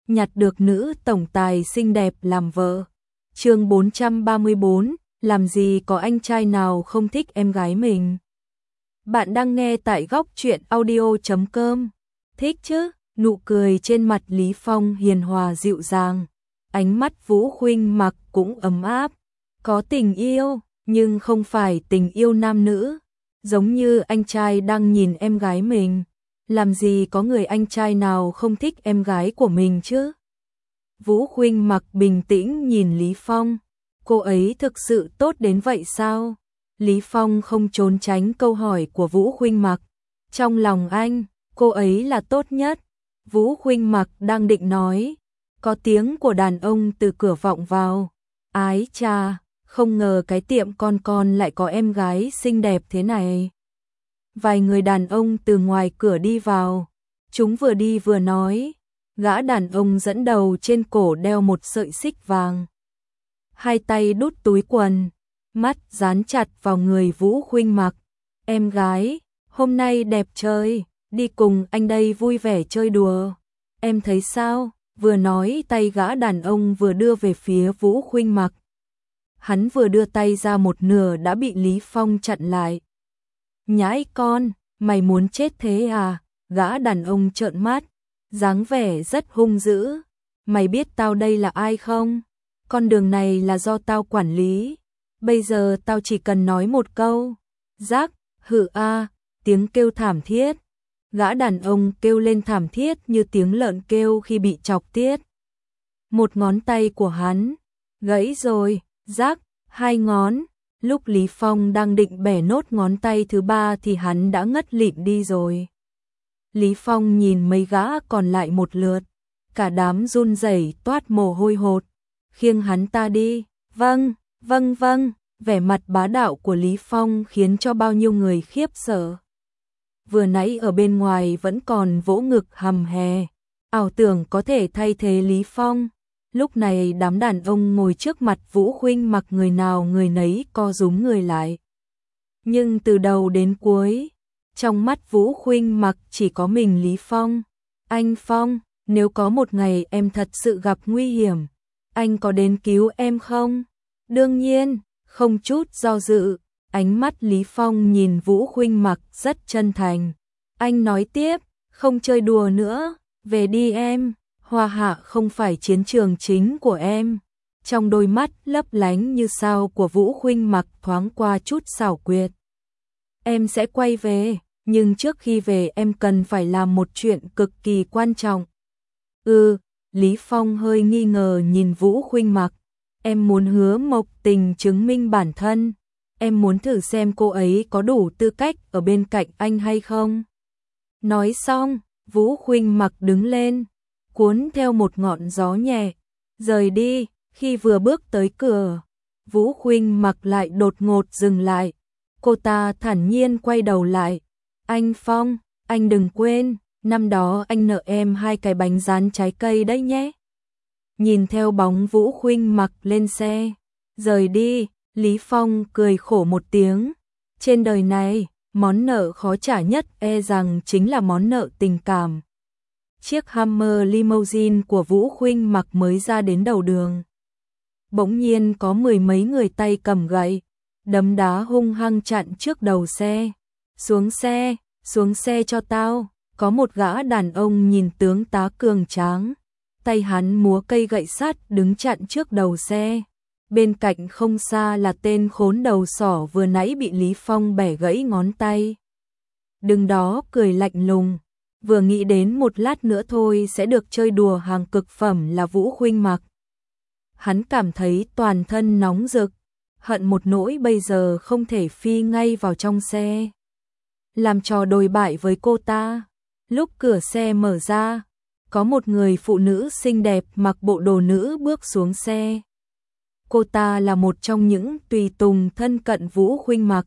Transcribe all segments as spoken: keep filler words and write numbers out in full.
nhặt được nữ tổng tài xinh đẹp làm vợ. Chương bốn trăm ba mươi bốn, làm gì có anh trai nào không thích em gái mình. Bạn đang nghe tại góc truyện audio chấm com. Thích chứ? Nụ cười trên mặt Lý Phong hiền hòa dịu dàng, ánh mắt Vũ Khuynh Mặc cũng ấm áp. Có tình yêu, nhưng không phải tình yêu nam nữ, giống như anh trai đang nhìn em gái mình. Làm gì có người anh trai nào không thích em gái của mình chứ? Vũ Khuynh Mặc bình tĩnh nhìn Lý Phong. Cô ấy thực sự tốt đến vậy sao? Lý Phong không trốn tránh câu hỏi của Vũ Khuynh Mặc. Trong lòng anh, cô ấy là tốt nhất. Vũ Khuynh Mặc đang định nói, có tiếng của đàn ông từ cửa vọng vào. Ái chà, không ngờ cái tiệm con con lại có em gái xinh đẹp thế này. Vài người đàn ông từ ngoài cửa đi vào. Chúng vừa đi vừa nói. Gã đàn ông dẫn đầu trên cổ đeo một sợi xích vàng. Hai tay đút túi quần, mắt dán chặt vào người Vũ Khuynh Mặc. Em gái, hôm nay đẹp trời, đi cùng anh đây vui vẻ chơi đùa. Em thấy sao? Vừa nói tay gã đàn ông vừa đưa về phía Vũ Khuynh Mặc. Hắn vừa đưa tay ra một nửa đã bị Lý Phong chặn lại. Nhãi con, mày muốn chết thế à? Gã đàn ông trợn mắt, dáng vẻ rất hung dữ. Mày biết tao đây là ai không? Con đường này là do tao quản lý. Bây giờ tao chỉ cần nói một câu. Rác, hự a, tiếng kêu thảm thiết. Gã đàn ông kêu lên thảm thiết như tiếng lợn kêu khi bị chọc tiết. Một ngón tay của hắn gãy rồi, rác, hai ngón. Lúc Lý Phong đang định bẻ nốt ngón tay thứ ba thì hắn đã ngất lịm đi rồi. Lý Phong nhìn mấy gã còn lại một lượt, cả đám run rẩy toát mồ hôi hột. Khiêng hắn ta đi. Vâng, vâng vâng. Vẻ mặt bá đạo của Lý Phong khiến cho bao nhiêu người khiếp sợ. Vừa nãy ở bên ngoài vẫn còn vỗ ngực hầm hè, ảo tưởng có thể thay thế Lý Phong. Lúc này đám đàn ông ngồi trước mặt Vũ Khuynh Mặc người nào người nấy co rúm người lại. Nhưng từ đầu đến cuối, trong mắt Vũ Khuynh Mặc chỉ có mình Lý Phong. Anh Phong, nếu có một ngày em thật sự gặp nguy hiểm, anh có đến cứu em không? Đương nhiên, không chút do dự, ánh mắt Lý Phong nhìn Vũ Khuynh Mặc rất chân thành. Anh nói tiếp, không chơi đùa nữa, về đi em, Hoa Hạ không phải chiến trường chính của em. Trong đôi mắt lấp lánh như sao của Vũ Khuynh Mặc thoáng qua chút xảo quyệt. Em sẽ quay về, nhưng trước khi về em cần phải làm một chuyện cực kỳ quan trọng. Ừ, Lý Phong hơi nghi ngờ nhìn Vũ Khuynh Mặc. Em muốn Hứa Mộc Tình chứng minh bản thân. Em muốn thử xem cô ấy có đủ tư cách ở bên cạnh anh hay không. Nói xong, Vũ Khuynh Mặc đứng lên, cuốn theo một ngọn gió nhẹ, rời đi. Khi vừa bước tới cửa, Vũ Khuynh Mặc lại đột ngột dừng lại. Cô ta thản nhiên quay đầu lại. Anh Phong, anh đừng quên, năm đó anh nợ em hai cái bánh rán trái cây đấy nhé. Nhìn theo bóng Vũ Khuynh Mặc lên xe, rời đi, Lý Phong cười khổ một tiếng. Trên đời này, món nợ khó trả nhất e rằng chính là món nợ tình cảm. Chiếc Hummer limousine của Vũ Khuynh Mặc mới ra đến đầu đường. Bỗng nhiên có mười mấy người tay cầm gậy, đấm đá hung hăng chặn trước đầu xe. Xuống xe, xuống xe cho tao. Có một gã đàn ông nhìn tướng tá cường tráng, tay hắn múa cây gậy sắt đứng chặn trước đầu xe. Bên cạnh không xa là tên khốn đầu sỏ vừa nãy bị Lý Phong bẻ gãy ngón tay. Đứng đó cười lạnh lùng, vừa nghĩ đến một lát nữa thôi sẽ được chơi đùa hàng cực phẩm là Vũ Khuynh Mặc. Hắn cảm thấy toàn thân nóng rực, hận một nỗi bây giờ không thể phi ngay vào trong xe, làm trò đồi bại với cô ta. Lúc cửa xe mở ra, có một người phụ nữ xinh đẹp mặc bộ đồ nữ bước xuống xe. Cô ta là một trong những tùy tùng thân cận Vũ Khuynh Mặc.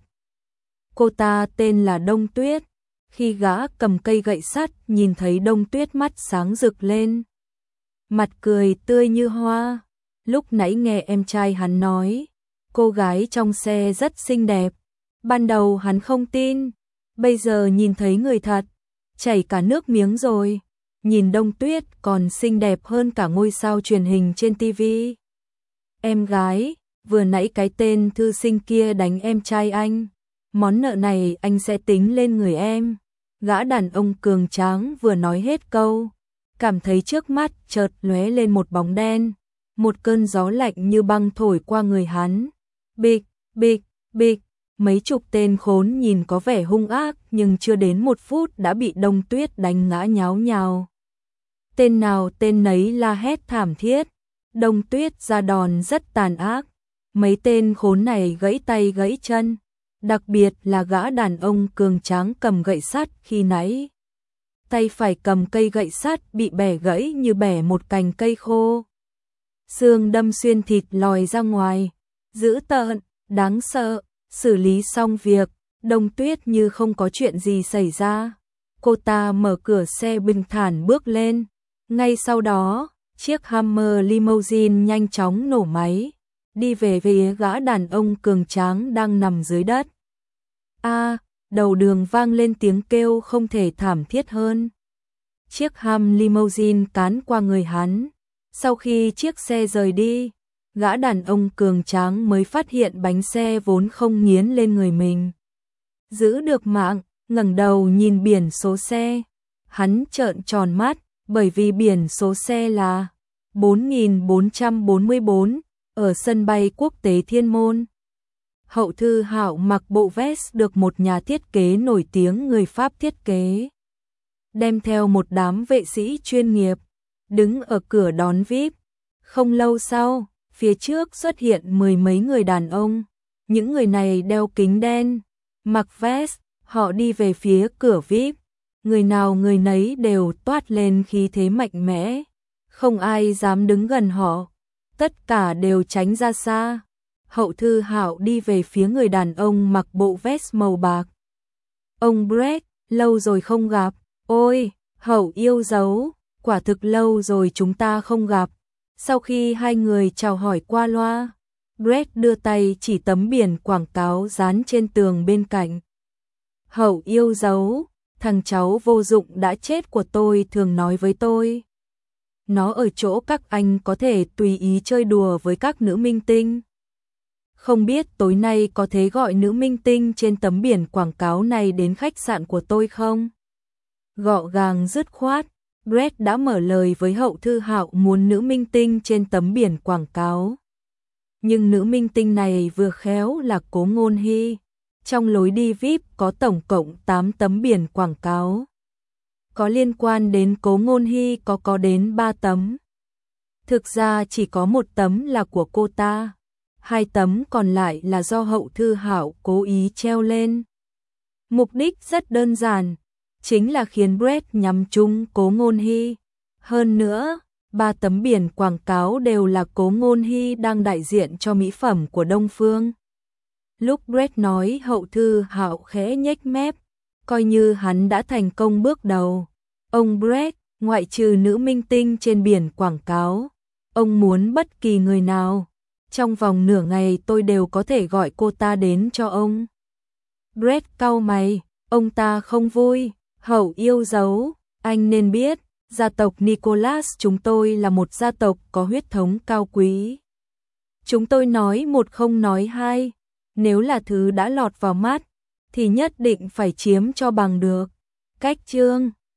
Cô ta tên là Đông Tuyết. Khi gã cầm cây gậy sắt nhìn thấy Đông Tuyết mắt sáng rực lên, mặt cười tươi như hoa. Lúc nãy nghe em trai hắn nói, cô gái trong xe rất xinh đẹp. Ban đầu hắn không tin, bây giờ nhìn thấy người thật, chảy cả nước miếng rồi. nhìn Đông Tuyết còn xinh đẹp hơn cả ngôi sao truyền hình trên ti vi. Em gái, vừa nãy cái tên thư sinh kia đánh em trai anh, món nợ này anh sẽ tính lên người em. Gã đàn ông cường tráng vừa nói hết câu, cảm thấy trước mắt chợt lóe lên một bóng đen, một cơn gió lạnh như băng thổi qua người hắn. Bịch, bịch, bịch, mấy chục tên khốn nhìn có vẻ hung ác nhưng chưa đến một phút đã bị Đông Tuyết đánh ngã nháo nhào. Tên nào tên nấy la hét thảm thiết, Đông Tuyết ra đòn rất tàn ác, mấy tên khốn này gãy tay gãy chân, đặc biệt là gã đàn ông cường tráng cầm gậy sắt khi nãy. Tay phải cầm cây gậy sắt bị bẻ gãy như bẻ một cành cây khô. Xương đâm xuyên thịt lòi ra ngoài, dữ tợn, đáng sợ. Xử lý xong việc, Đông Tuyết như không có chuyện gì xảy ra. Cô ta mở cửa xe bình thản bước lên. Ngay sau đó, chiếc Hummer limousine nhanh chóng nổ máy, đi về phía gã đàn ông cường tráng đang nằm dưới đất. A, à, đầu đường vang lên tiếng kêu không thể thảm thiết hơn. Chiếc Hum limousine cán qua người hắn. Sau khi chiếc xe rời đi, gã đàn ông cường tráng mới phát hiện bánh xe vốn không nghiến lên người mình. Giữ được mạng, ngẩng đầu nhìn biển số xe. Hắn trợn tròn mắt, bởi vì biển số xe là bốn nghìn bốn trăm bốn mươi bốn, ở sân bay quốc tế Thiên Môn. Hậu Thư Hạo mặc bộ vest được một nhà thiết kế nổi tiếng người Pháp thiết kế, đem theo một đám vệ sĩ chuyên nghiệp, đứng ở cửa đón vi ai pi. Không lâu sau, phía trước xuất hiện mười mấy người đàn ông, những người này đeo kính đen, mặc vest, họ đi về phía cửa vi ai pi. Người nào người nấy đều toát lên khí thế mạnh mẽ, không ai dám đứng gần họ, tất cả đều tránh ra xa. Hậu Thư Hạo đi về phía người đàn ông mặc bộ vest màu bạc. Ông Brett, lâu rồi không gặp. Ôi, Hậu yêu dấu, quả thực lâu rồi chúng ta không gặp. Sau khi hai người chào hỏi qua loa, Brett đưa tay chỉ tấm biển quảng cáo dán trên tường bên cạnh. Hậu yêu dấu, thằng cháu vô dụng đã chết của tôi thường nói với tôi. Nó ở chỗ các anh có thể tùy ý chơi đùa với các nữ minh tinh. Không biết tối nay có thể gọi nữ minh tinh trên tấm biển quảng cáo này đến khách sạn của tôi không? Gọn gàng dứt khoát, Brett đã mở lời với Hậu Thư Hạo muốn nữ minh tinh trên tấm biển quảng cáo. Nhưng nữ minh tinh này vừa khéo là Cố Ngôn Hy. Trong lối đi vi ai pi có tổng cộng tám tấm biển quảng cáo. Có liên quan đến Cố Ngôn Hy có có đến ba tấm. Thực ra chỉ có một tấm là của cô ta, hai tấm còn lại là do Hậu Thư Hạo cố ý treo lên. Mục đích rất đơn giản, chính là khiến Brett nhắm trúng Cố Ngôn Hy. Hơn nữa, ba tấm biển quảng cáo đều là Cố Ngôn Hy đang đại diện cho mỹ phẩm của Đông Phương. Lúc Brett nói, Hậu Thư Hạo khẽ nhếch mép, coi như hắn đã thành công bước đầu. Ông Brett, ngoại trừ nữ minh tinh trên biển quảng cáo, ông muốn bất kỳ người nào, trong vòng nửa ngày tôi đều có thể gọi cô ta đến cho ông. Brett cau mày, ông ta không vui. Hậu yêu dấu, anh nên biết, gia tộc Nicholas chúng tôi là một gia tộc có huyết thống cao quý. Chúng tôi nói một không nói hai, nếu là thứ đã lọt vào mắt, thì nhất định phải chiếm cho bằng được. Cách chương